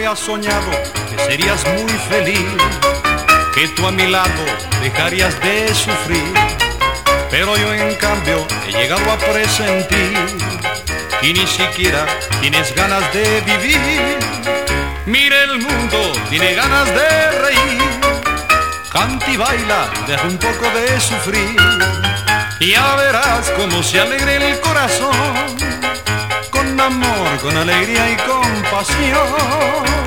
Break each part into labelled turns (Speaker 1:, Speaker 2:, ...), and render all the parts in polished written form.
Speaker 1: había soñado que serías muy feliz, que tú a mi lado dejarías de sufrir. Pero yo en cambio he llegado a presentir que ni siquiera tienes ganas de vivir. Mira, el mundo tiene ganas de reír, canta y baila, deja un poco de sufrir. Y ya verás cómo se alegre el corazón, con amor, con alegría y compasión.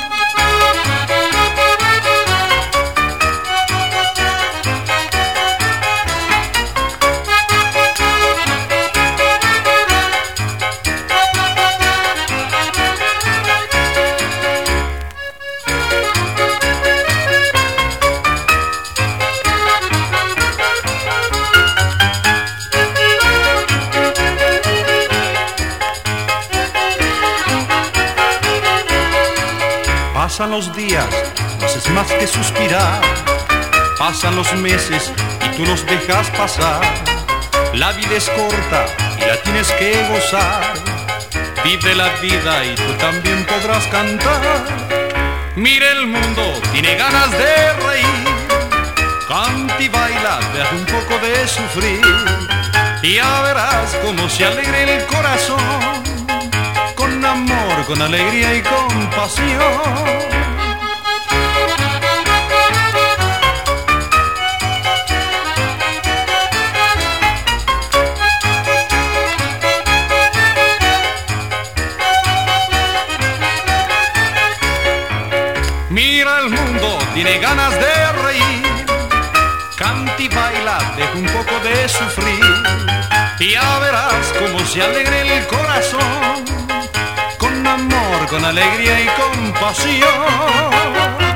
Speaker 1: Pasan los días, no haces más que suspirar. Pasan los meses y tú los dejas pasar. La vida es corta y la tienes que gozar. Vive la vida y tú también podrás cantar. Mira, el mundo tiene ganas de reír, canta y baila, deja un poco de sufrir. Y ya verás cómo se alegre el corazón, con amor, con alegría y compasión. Mira, el mundo tiene ganas de reír, canta y baila, deja un poco de sufrir. Y ya verás cómo se alegre el corazón, con amor, con alegría y compasión.